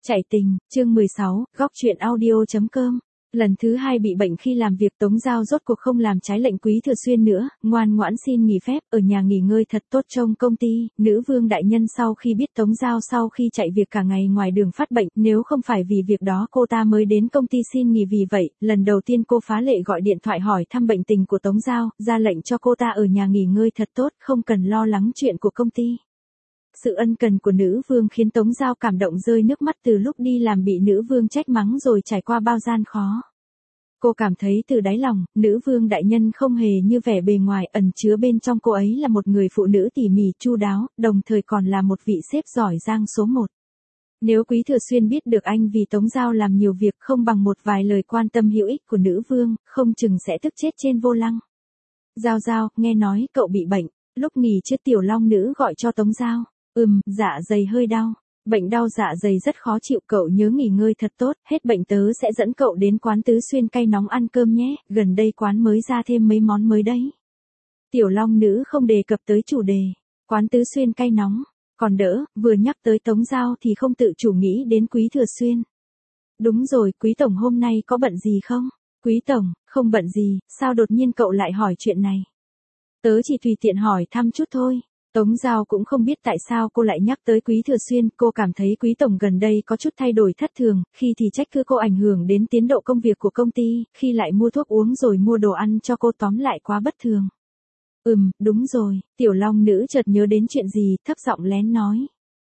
Chạy tình, chương 16, góc chuyện audio.com. Lần thứ 2 bị bệnh khi làm việc, Tống Giao rốt cuộc không làm trái lệnh Quý Thừa Xuyên nữa, ngoan ngoãn xin nghỉ phép, ở nhà nghỉ ngơi thật tốt trong công ty. Nữ vương đại nhân sau khi biết Tống Giao sau khi chạy việc cả ngày ngoài đường phát bệnh, nếu không phải vì việc đó cô ta mới đến công ty xin nghỉ, vì vậy, lần đầu tiên cô phá lệ gọi điện thoại hỏi thăm bệnh tình của Tống Giao, ra lệnh cho cô ta ở nhà nghỉ ngơi thật tốt, không cần lo lắng chuyện của công ty. Sự ân cần của nữ vương khiến Tống Giao cảm động rơi nước mắt, từ lúc đi làm bị nữ vương trách mắng rồi trải qua bao gian khó. Cô cảm thấy từ đáy lòng, nữ vương đại nhân không hề như vẻ bề ngoài, ẩn chứa bên trong cô ấy là một người phụ nữ tỉ mỉ chu đáo, đồng thời còn là một vị sếp giỏi giang số 1. Nếu Quý Thừa Xuyên biết được anh vì Tống Giao làm nhiều việc không bằng một vài lời quan tâm hữu ích của nữ vương, không chừng sẽ tức chết trên vô lăng. Giao, nghe nói cậu bị bệnh. Lúc nghỉ trưa Tiểu Long Nữ gọi cho Tống Giao. Dạ dày hơi đau. Bệnh đau dạ dày rất khó chịu, cậu nhớ nghỉ ngơi thật tốt, hết bệnh tớ sẽ dẫn cậu đến quán Tứ Xuyên cay nóng ăn cơm nhé, gần đây quán mới ra thêm mấy món mới đấy. Tiểu Long Nữ không đề cập tới chủ đề, quán Tứ Xuyên cay nóng, còn đỡ, vừa nhắc tới Tống Giao thì không tự chủ nghĩ đến Quý Thừa Xuyên. Đúng rồi, Quý Tổng hôm nay có bận gì không? Quý Tổng, không bận gì, sao đột nhiên cậu lại hỏi chuyện này? Tớ chỉ tùy tiện hỏi thăm chút thôi. Tống Giao cũng không biết tại sao cô lại nhắc tới Quý Thừa Xuyên, cô cảm thấy Quý Tổng gần đây có chút thay đổi thất thường, khi thì trách cứ cô ảnh hưởng đến tiến độ công việc của công ty, khi lại mua thuốc uống rồi mua đồ ăn cho cô, tóm lại quá bất thường. Đúng rồi, Tiểu Long Nữ chợt nhớ đến chuyện gì, thấp giọng lén nói.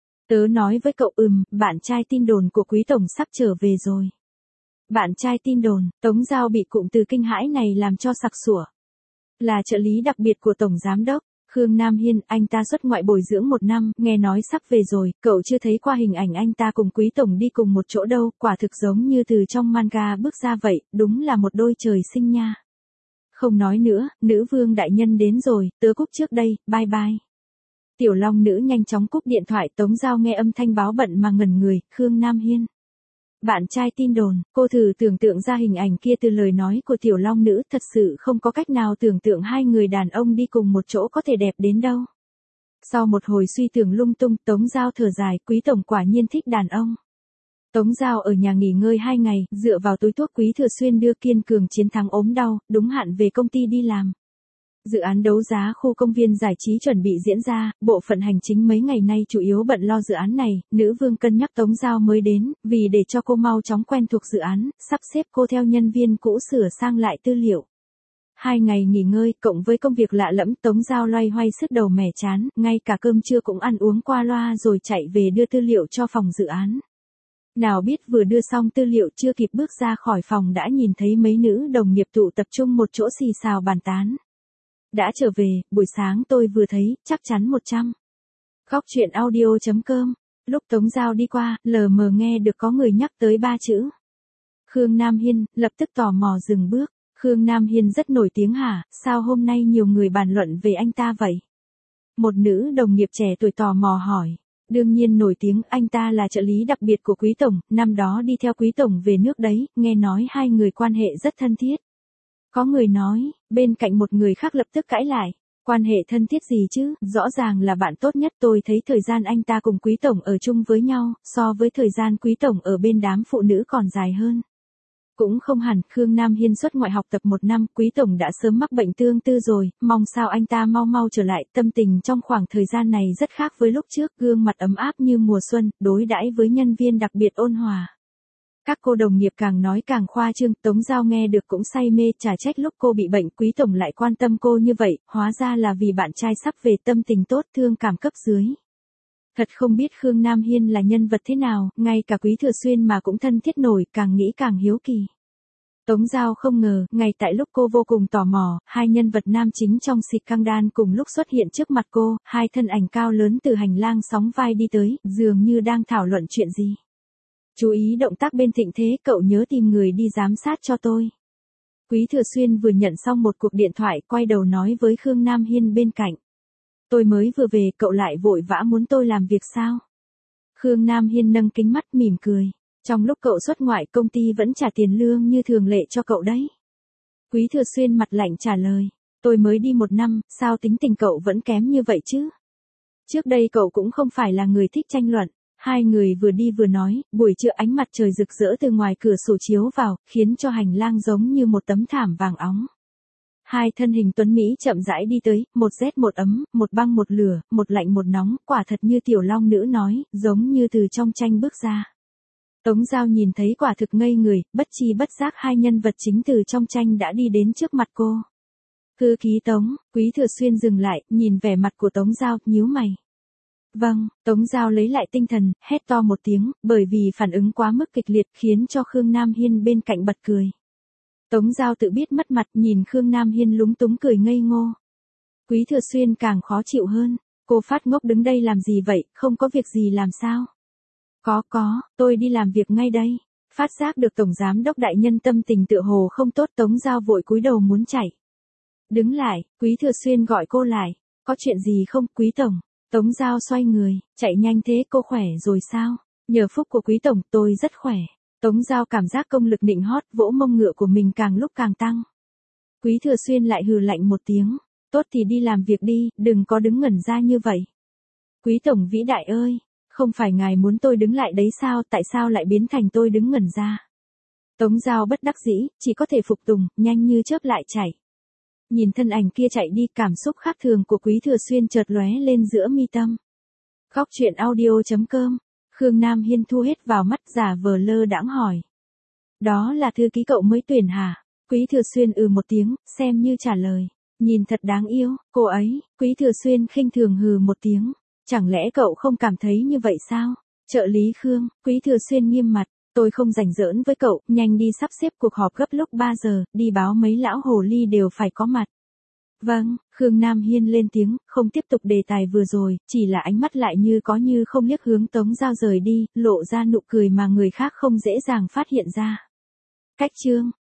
Tớ nói với cậu, bạn trai tin đồn của Quý Tổng sắp trở về rồi. Bạn trai tin đồn, Tống Giao bị cụm từ kinh hãi này làm cho sặc sủa. Là trợ lý đặc biệt của Tổng Giám Đốc Khương Nam Hiên, anh ta xuất ngoại bồi dưỡng 1 năm, nghe nói sắp về rồi, cậu chưa thấy qua hình ảnh anh ta cùng Quý Tổng đi cùng một chỗ đâu, quả thực giống như từ trong manga bước ra vậy, đúng là một đôi trời sinh nha. Không nói nữa, nữ vương đại nhân đến rồi, tớ cúp trước đây, bye bye. Tiểu Long Nữ nhanh chóng cúp điện thoại, Tống Giao nghe âm thanh báo bận mà ngẩn người, Khương Nam Hiên. Bạn trai tin đồn, cô thử tưởng tượng ra hình ảnh kia từ lời nói của Tiểu Long Nữ, thật sự không có cách nào tưởng tượng hai người đàn ông đi cùng một chỗ có thể đẹp đến đâu. Sau một hồi suy tưởng lung tung, Tống Giao thở dài, Quý Tổng quả nhiên thích đàn ông. Tống Giao ở nhà nghỉ ngơi 2 ngày, dựa vào túi thuốc Quý Thừa Xuyên đưa kiên cường chiến thắng ốm đau, đúng hạn về công ty đi làm. Dự án đấu giá khu công viên giải trí chuẩn bị diễn ra, bộ phận hành chính mấy ngày nay chủ yếu bận lo dự án này, nữ vương cân nhắc Tống Giao mới đến, vì để cho cô mau chóng quen thuộc dự án, sắp xếp cô theo nhân viên cũ sửa sang lại tư liệu. 2 ngày nghỉ ngơi, cộng với công việc lạ lẫm, Tống Giao loay hoay sứt đầu mẻ chán, ngay cả cơm trưa cũng ăn uống qua loa rồi chạy về đưa tư liệu cho phòng dự án. Nào biết vừa đưa xong tư liệu chưa kịp bước ra khỏi phòng đã nhìn thấy mấy nữ đồng nghiệp tụ tập trung một chỗ xì xào bàn tán. Đã trở về, buổi sáng tôi vừa thấy, chắc chắn 100. Góc chuyện audio.com. Lúc Tống Giao đi qua, lờ mờ nghe được có người nhắc tới 3 chữ. Khương Nam Hiên, lập tức tò mò dừng bước. Khương Nam Hiên rất nổi tiếng hả, sao hôm nay nhiều người bàn luận về anh ta vậy? Một nữ đồng nghiệp trẻ tuổi tò mò hỏi. Đương nhiên nổi tiếng, anh ta là trợ lý đặc biệt của Quý Tổng, năm đó đi theo Quý Tổng về nước đấy, nghe nói hai người quan hệ rất thân thiết. Có người nói, bên cạnh một người khác lập tức cãi lại. Quan hệ thân thiết gì chứ, rõ ràng là bạn tốt nhất, tôi thấy thời gian anh ta cùng Quý Tổng ở chung với nhau, so với thời gian Quý Tổng ở bên đám phụ nữ còn dài hơn. Cũng không hẳn, Khương Nam Hiên xuất ngoại học tập 1 năm, Quý Tổng đã sớm mắc bệnh tương tư rồi, mong sao anh ta mau trở lại, tâm tình trong khoảng thời gian này rất khác với lúc trước, gương mặt ấm áp như mùa xuân, đối đãi với nhân viên đặc biệt ôn hòa. Các cô đồng nghiệp càng nói càng khoa trương, Tống Giao nghe được cũng say mê, chả trách lúc cô bị bệnh Quý Tổng lại quan tâm cô như vậy, hóa ra là vì bạn trai sắp về, tâm tình tốt, thương cảm cấp dưới. Thật không biết Khương Nam Hiên là nhân vật thế nào, ngay cả Quý Thừa Xuyên mà cũng thân thiết nổi, càng nghĩ càng hiếu kỳ. Tống Giao không ngờ, ngay tại lúc cô vô cùng tò mò, hai nhân vật nam chính trong Scandal cùng lúc xuất hiện trước mặt cô, hai thân ảnh cao lớn từ hành lang sóng vai đi tới, dường như đang thảo luận chuyện gì. Chú ý động tác bên Thịnh Thế, cậu nhớ tìm người đi giám sát cho tôi. Quý Thừa Xuyên vừa nhận xong một cuộc điện thoại, quay đầu nói với Khương Nam Hiên bên cạnh. Tôi mới vừa về, cậu lại vội vã muốn tôi làm việc sao? Khương Nam Hiên nâng kính mắt mỉm cười. Trong lúc cậu xuất ngoại, công ty vẫn trả tiền lương như thường lệ cho cậu đấy. Quý Thừa Xuyên mặt lạnh trả lời. Tôi mới đi 1 năm, sao tính tình cậu vẫn kém như vậy chứ? Trước đây cậu cũng không phải là người thích tranh luận. Hai người vừa đi vừa nói, buổi trưa ánh mặt trời rực rỡ từ ngoài cửa sổ chiếu vào, khiến cho hành lang giống như một tấm thảm vàng óng. Hai thân hình tuấn Mỹ chậm rãi đi tới, một rét một ấm, một băng một lửa, một lạnh một nóng, quả thật như tiểu long nữ nói, giống như từ trong tranh bước ra. Tống Giao nhìn thấy quả thực ngây người, bất chi bất giác hai nhân vật chính từ trong tranh đã đi đến trước mặt cô. Thư ký Tống, Quý Thừa Xuyên dừng lại, nhìn vẻ mặt của Tống Giao, nhíu mày. Vâng, Tống Giao lấy lại tinh thần, hét to một tiếng, bởi vì phản ứng quá mức kịch liệt khiến cho Khương Nam Hiên bên cạnh bật cười. Tống Giao tự biết mất mặt, nhìn Khương Nam Hiên lúng túng cười ngây ngô. Quý Thừa Xuyên càng khó chịu hơn, cô phát ngốc đứng đây làm gì vậy, không có việc gì làm sao? Có, tôi đi làm việc ngay đây. Phát giác được Tổng Giám đốc đại nhân tâm tình tựa hồ không tốt, Tống Giao vội cúi đầu muốn chạy. Đứng lại, Quý Thừa Xuyên gọi cô lại. Có chuyện gì không, Quý Tổng? Tống Giao xoay người, chạy nhanh thế, cô khỏe rồi sao? Nhờ phúc của Quý Tổng, tôi rất khỏe. Tống Giao cảm giác công lực nịnh hót, vỗ mông ngựa của mình càng lúc càng tăng. Quý Thừa Xuyên lại hừ lạnh một tiếng. Tốt thì đi làm việc đi, đừng có đứng ngẩn ra như vậy. Quý Tổng vĩ đại ơi, không phải ngài muốn tôi đứng lại đấy sao, tại sao lại biến thành tôi đứng ngẩn ra? Tống Giao bất đắc dĩ, chỉ có thể phục tùng, nhanh như chớp lại chạy. Nhìn thân ảnh kia chạy đi, cảm xúc khác thường của Quý Thừa Xuyên chợt lóe lên giữa mi tâm. Góc truyện audio.com, Khương Nam Hiên thu hết vào mắt, giả vờ lơ đãng hỏi. Đó là thư ký cậu mới tuyển hả? Quý Thừa Xuyên một tiếng, xem như trả lời. Nhìn thật đáng yêu, cô ấy. Quý Thừa Xuyên khinh thường hừ một tiếng. Chẳng lẽ cậu không cảm thấy như vậy sao? Trợ lý Khương, Quý Thừa Xuyên nghiêm mặt. Tôi không rảnh giỡn với cậu, nhanh đi sắp xếp cuộc họp gấp lúc 3 giờ, đi báo mấy lão hồ ly đều phải có mặt. Vâng, Khương Nam Hiên lên tiếng, không tiếp tục đề tài vừa rồi, chỉ là ánh mắt lại như có như không liếc hướng Tống Giao rời đi, lộ ra nụ cười mà người khác không dễ dàng phát hiện ra. Cách chương